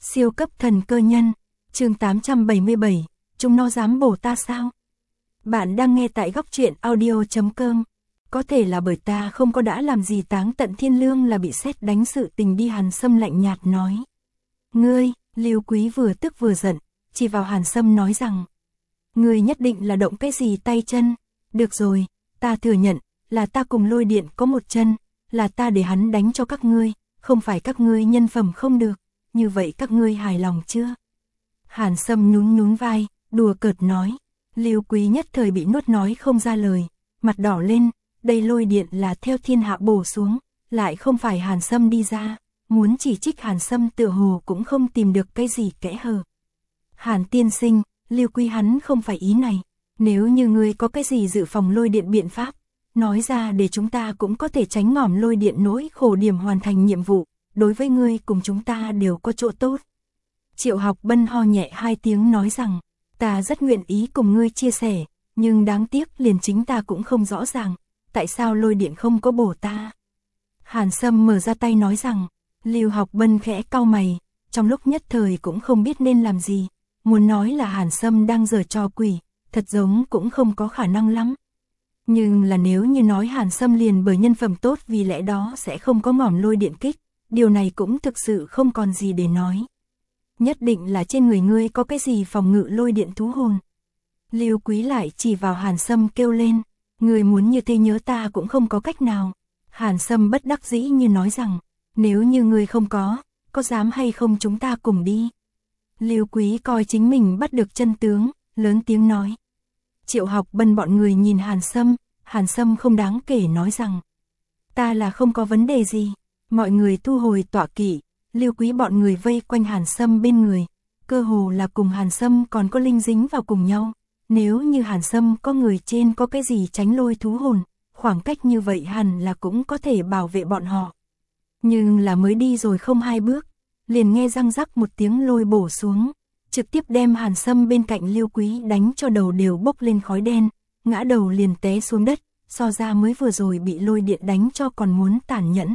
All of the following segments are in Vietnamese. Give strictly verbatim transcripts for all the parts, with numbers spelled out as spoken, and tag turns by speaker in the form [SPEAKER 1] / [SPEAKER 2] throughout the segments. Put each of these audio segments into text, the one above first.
[SPEAKER 1] Siêu cấp thần cơ nhân, chương tám trăm bảy mươi bảy, chúng nó dám bổ ta sao? Bạn đang nghe tại góc truyện audio chấm com. Có thể là bởi ta không có đã làm gì táng tận thiên lương là bị sét đánh sự tình đi. Hàn Sâm lạnh nhạt nói. Ngươi, Lưu Quý vừa tức vừa giận, chỉ vào Hàn Sâm nói rằng. Ngươi nhất định là động cái gì tay chân, được rồi, ta thừa nhận, là ta cùng Lôi Điện có một chân, là ta để hắn đánh cho các ngươi, không phải các ngươi nhân phẩm không được, như vậy các ngươi hài lòng chưa? Hàn Sâm nhún nhún vai, đùa cợt nói. Lưu Quý nhất thời bị nuốt nói không ra lời, mặt đỏ lên, đây Lôi Điện là theo thiên hạ bổ xuống, lại không phải Hàn Sâm đi ra, muốn chỉ trích Hàn Sâm tựa hồ cũng không tìm được cái gì kẽ hở. Hàn tiên sinh, Lưu Quý hắn không phải ý này, nếu như ngươi có cái gì dự phòng Lôi Điện biện pháp, nói ra để chúng ta cũng có thể tránh ngòm Lôi Điện nỗi khổ điểm hoàn thành nhiệm vụ, đối với ngươi cùng chúng ta đều có chỗ tốt. Triệu Học Bân ho nhẹ hai tiếng nói rằng, ta rất nguyện ý cùng ngươi chia sẻ, nhưng đáng tiếc liền chính ta cũng không rõ ràng, tại sao Lôi Điện không có bổ ta. Hàn Sâm mở ra tay nói rằng, Lưu Học Bân khẽ cau mày, trong lúc nhất thời cũng không biết nên làm gì, muốn nói là Hàn Sâm đang giở trò quỷ, thật giống cũng không có khả năng lắm. Nhưng là nếu như nói Hàn Sâm liền bởi nhân phẩm tốt vì lẽ đó sẽ không có ngòm Lôi Điện kích, điều này cũng thực sự không còn gì để nói. Nhất định là trên người ngươi có cái gì phòng ngự Lôi Điện thú hồn. Lưu Quý lại chỉ vào Hàn Sâm kêu lên, ngươi muốn như thế nhớ ta cũng không có cách nào. Hàn Sâm bất đắc dĩ như nói rằng, nếu như ngươi không có, có dám hay không chúng ta cùng đi. Lưu Quý coi chính mình bắt được chân tướng, lớn tiếng nói. Triệu Học Bân bọn người nhìn Hàn Sâm, Hàn Sâm không đáng kể nói rằng, ta là không có vấn đề gì. Mọi người thu hồi tọa kỵ, Lưu Quý bọn người vây quanh Hàn Sâm bên người, cơ hồ là cùng Hàn Sâm còn có linh dính vào cùng nhau. Nếu như Hàn Sâm có người trên có cái gì tránh lôi thú hồn, khoảng cách như vậy hẳn là cũng có thể bảo vệ bọn họ. Nhưng là mới đi rồi không hai bước, liền nghe răng rắc một tiếng lôi bổ xuống, trực tiếp đem Hàn Sâm bên cạnh Lưu Quý đánh cho đầu đều bốc lên khói đen, ngã đầu liền té xuống đất, so ra mới vừa rồi bị Lôi Điện đánh cho còn muốn tàn nhẫn.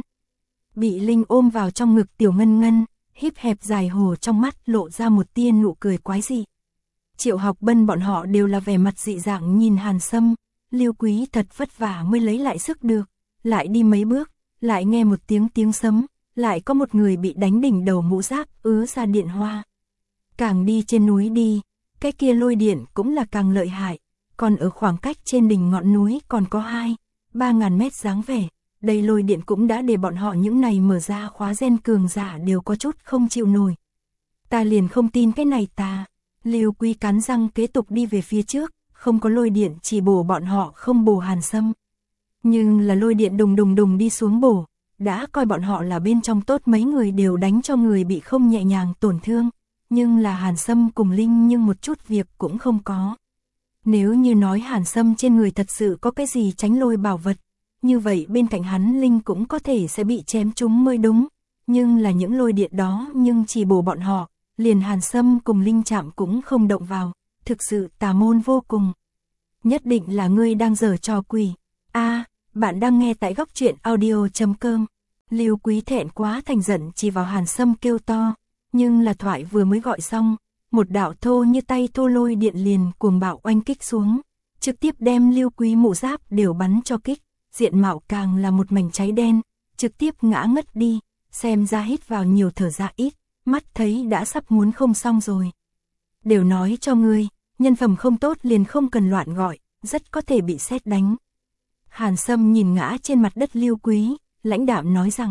[SPEAKER 1] Bị Linh ôm vào trong ngực Tiểu Ngân Ngân, híp hẹp dài hồ trong mắt lộ ra một tia nụ cười quái dị. Triệu Học Bân bọn họ đều là vẻ mặt dị dạng nhìn Hàn Sâm, Lưu Quý thật vất vả mới lấy lại sức được, lại đi mấy bước, lại nghe một tiếng tiếng sấm, lại có một người bị đánh đỉnh đầu mũ giáp ứa ra điện hoa. Càng đi trên núi đi, cái kia Lôi Điện cũng là càng lợi hại, còn ở khoảng cách trên đỉnh ngọn núi còn có hai, ba ngàn mét dáng vẻ. Đây Lôi Điện cũng đã để bọn họ những này mở ra khóa gen cường giả đều có chút không chịu nổi. Ta liền không tin cái này ta. Lưu Quý cắn răng kế tục đi về phía trước, không có Lôi Điện chỉ bổ bọn họ không bổ Hàn Sâm. Nhưng là Lôi Điện đùng đùng đùng đi xuống bổ, đã coi bọn họ là bên trong tốt mấy người đều đánh cho người bị không nhẹ nhàng tổn thương. Nhưng là Hàn Sâm cùng Linh nhưng một chút việc cũng không có. Nếu như nói Hàn Sâm trên người thật sự có cái gì tránh lôi bảo vật, như vậy bên cạnh hắn Linh cũng có thể sẽ bị chém trúng mới đúng, nhưng là những Lôi Điện đó nhưng chỉ bổ bọn họ, liền Hàn Sâm cùng Linh chạm cũng không động vào, thực sự tà môn vô cùng. Nhất định là ngươi đang giở trò quỷ. A, bạn đang nghe tại góc truyện audio chấm com. Lưu Quý thẹn quá thành giận chỉ vào Hàn Sâm kêu to, nhưng là thoại vừa mới gọi xong, một đạo thô như tay thô Lôi Điện liền cuồng bạo oanh kích xuống, trực tiếp đem Lưu Quý mũ giáp đều bắn cho kích. Diện mạo càng là một mảnh cháy đen, trực tiếp ngã ngất đi, xem ra hít vào nhiều thở ra ít, mắt thấy đã sắp muốn không xong rồi. Đều nói cho ngươi, nhân phẩm không tốt liền không cần loạn gọi, rất có thể bị sét đánh. Hàn Sâm nhìn ngã trên mặt đất Lưu Quý, lãnh đạm nói rằng,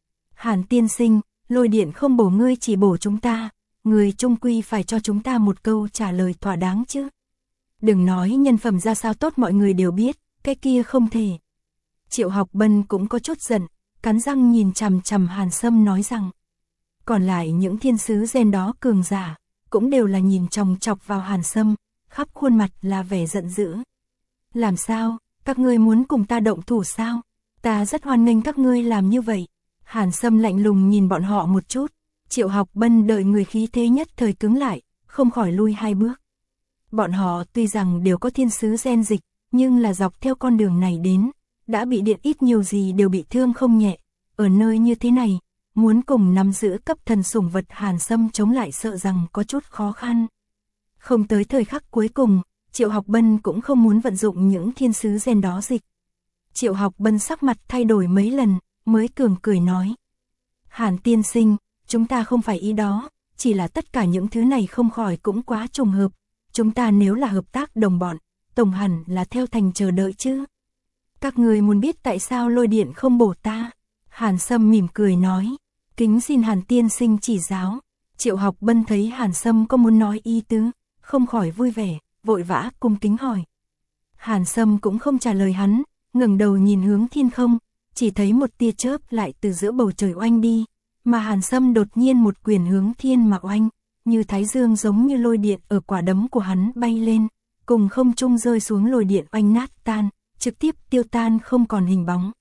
[SPEAKER 1] Hàn tiên sinh, Lôi Điện không bổ ngươi chỉ bổ chúng ta, ngươi chung quy phải cho chúng ta một câu trả lời thỏa đáng chứ. Đừng nói nhân phẩm ra sao tốt mọi người đều biết, cái kia không thể. Triệu Học Bân cũng có chút giận, cắn răng nhìn chằm chằm Hàn Sâm nói rằng, còn lại những thiên sứ gen đó cường giả, cũng đều là nhìn chòng chọc vào Hàn Sâm, khắp khuôn mặt là vẻ giận dữ. Làm sao, các ngươi muốn cùng ta động thủ sao? Ta rất hoan nghênh các ngươi làm như vậy. Hàn Sâm lạnh lùng nhìn bọn họ một chút, Triệu Học Bân đợi người khí thế nhất thời cứng lại, không khỏi lui hai bước. Bọn họ tuy rằng đều có thiên sứ gen dịch, nhưng là dọc theo con đường này đến, đã bị điện ít nhiều gì đều bị thương không nhẹ, ở nơi như thế này, muốn cùng nắm giữ cấp thần sủng vật Hàn Sâm chống lại sợ rằng có chút khó khăn. Không tới thời khắc cuối cùng, Triệu Học Bân cũng không muốn vận dụng những thiên sứ gen đó dịch. Triệu Học Bân sắc mặt thay đổi mấy lần, mới cường cười nói. Hàn tiên sinh, chúng ta không phải ý đó, chỉ là tất cả những thứ này không khỏi cũng quá trùng hợp. Chúng ta nếu là hợp tác đồng bọn, tổng hẳn là theo thành chờ đợi chứ. Các người muốn biết tại sao lôi điện không bổ ta? Hàn Sâm mỉm cười nói. Kính xin Hàn tiên sinh chỉ giáo. Triệu Học Bân thấy Hàn Sâm có muốn nói ý tứ, không khỏi vui vẻ, vội vã cung kính hỏi. Hàn Sâm cũng không trả lời hắn, ngẩng đầu nhìn hướng thiên không, chỉ thấy một tia chớp lại từ giữa bầu trời oanh đi, mà Hàn Sâm đột nhiên một quyền hướng thiên mà oanh, như thái dương giống như lôi điện ở quả đấm của hắn bay lên, cùng không trung rơi xuống lôi điện oanh nát tan, trực tiếp tiêu tan không còn hình bóng.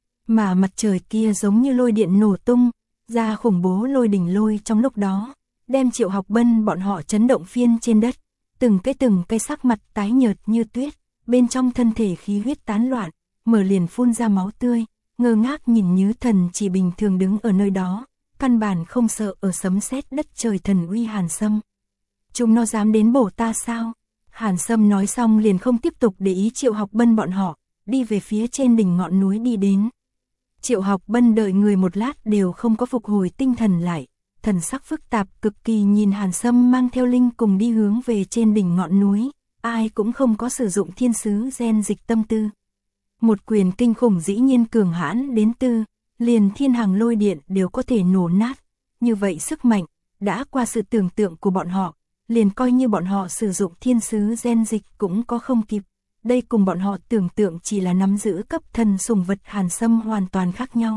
[SPEAKER 1] Mà mặt trời kia giống như lôi điện nổ tung, ra khủng bố lôi đỉnh lôi trong lúc đó, đem Triệu Học Bân bọn họ chấn động phiên trên đất, từng cái từng cái sắc mặt tái nhợt như tuyết, bên trong thân thể khí huyết tán loạn, mở liền phun ra máu tươi, ngơ ngác nhìn như thần chỉ bình thường đứng ở nơi đó, căn bản không sợ ở sấm sét đất trời thần uy Hàn Sâm. Chúng nó dám đến bổ ta sao? Hàn Sâm nói xong liền không tiếp tục để ý Triệu Học Bân bọn họ, đi về phía trên đỉnh ngọn núi đi đến. Triệu Học Bân đợi người một lát đều không có phục hồi tinh thần lại, thần sắc phức tạp cực kỳ nhìn Hàn Sâm mang theo linh cùng đi hướng về trên đỉnh ngọn núi, ai cũng không có sử dụng thiên sứ gen dịch tâm tư. Một quyền kinh khủng dĩ nhiên cường hãn đến tư, liền thiên hàng lôi điện đều có thể nổ nát, như vậy sức mạnh, đã qua sự tưởng tượng của bọn họ, liền coi như bọn họ sử dụng thiên sứ gen dịch cũng có không kịp. Đây cùng bọn họ tưởng tượng chỉ là nắm giữ cấp thần sủng vật Hàn Sâm hoàn toàn khác nhau.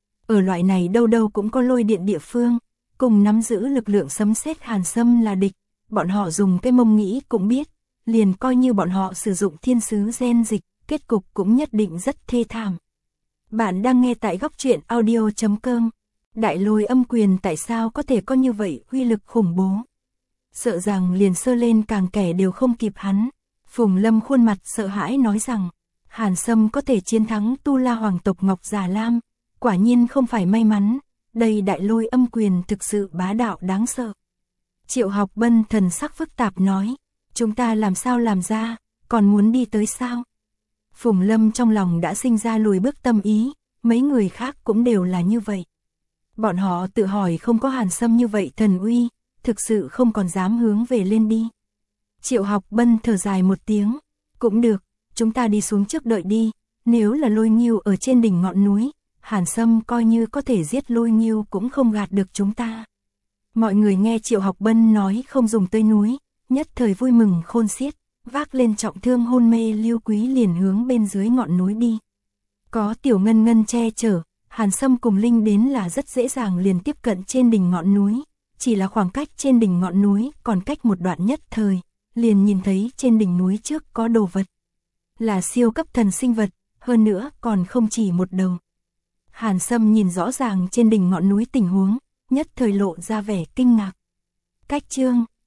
[SPEAKER 1] Ở loại này đâu đâu cũng có lôi điện địa phương, cùng nắm giữ lực lượng sấm sét Hàn Sâm là địch, bọn họ dùng cái mông nghĩ cũng biết, liền coi như bọn họ sử dụng thiên sứ gen dịch, kết cục cũng nhất định rất thê thảm. Bạn đang nghe tại góc truyện audio chấm com. Đại lôi âm quyền tại sao có thể có như vậy uy lực khủng bố? Sợ rằng liền sơ lên càng kẻ đều không kịp hắn. Phùng Lâm khuôn mặt sợ hãi nói rằng, Hàn Sâm có thể chiến thắng Tu La hoàng tộc Ngọc Già Lam, quả nhiên không phải may mắn, đây đại lôi âm quyền thực sự bá đạo đáng sợ. Triệu Học Bân thần sắc phức tạp nói, chúng ta làm sao làm ra, còn muốn đi tới sao? Phùng Lâm trong lòng đã sinh ra lùi bước tâm ý, mấy người khác cũng đều là như vậy. Bọn họ tự hỏi không có Hàn Sâm như vậy thần uy, thực sự không còn dám hướng về lên đi. Triệu Học Bân thở dài một tiếng, cũng được, chúng ta đi xuống trước đợi đi, nếu là lôi nghiêu ở trên đỉnh ngọn núi, Hàn Sâm coi như có thể giết lôi nghiêu cũng không gạt được chúng ta. Mọi người nghe Triệu Học Bân nói không dùng tới núi, nhất thời vui mừng khôn xiết, vác lên trọng thương hôn mê Lưu Quý liền hướng bên dưới ngọn núi đi. Có Tiểu Ngân Ngân che chở, Hàn Sâm cùng Linh đến là rất dễ dàng liền tiếp cận trên đỉnh ngọn núi, chỉ là khoảng cách trên đỉnh ngọn núi còn cách một đoạn nhất thời, liền nhìn thấy trên đỉnh núi trước có đồ vật. Là siêu cấp thần sinh vật, hơn nữa còn không chỉ một đầu. Hàn Sâm nhìn rõ ràng trên đỉnh ngọn núi tình huống, nhất thời lộ ra vẻ kinh ngạc. Cách chương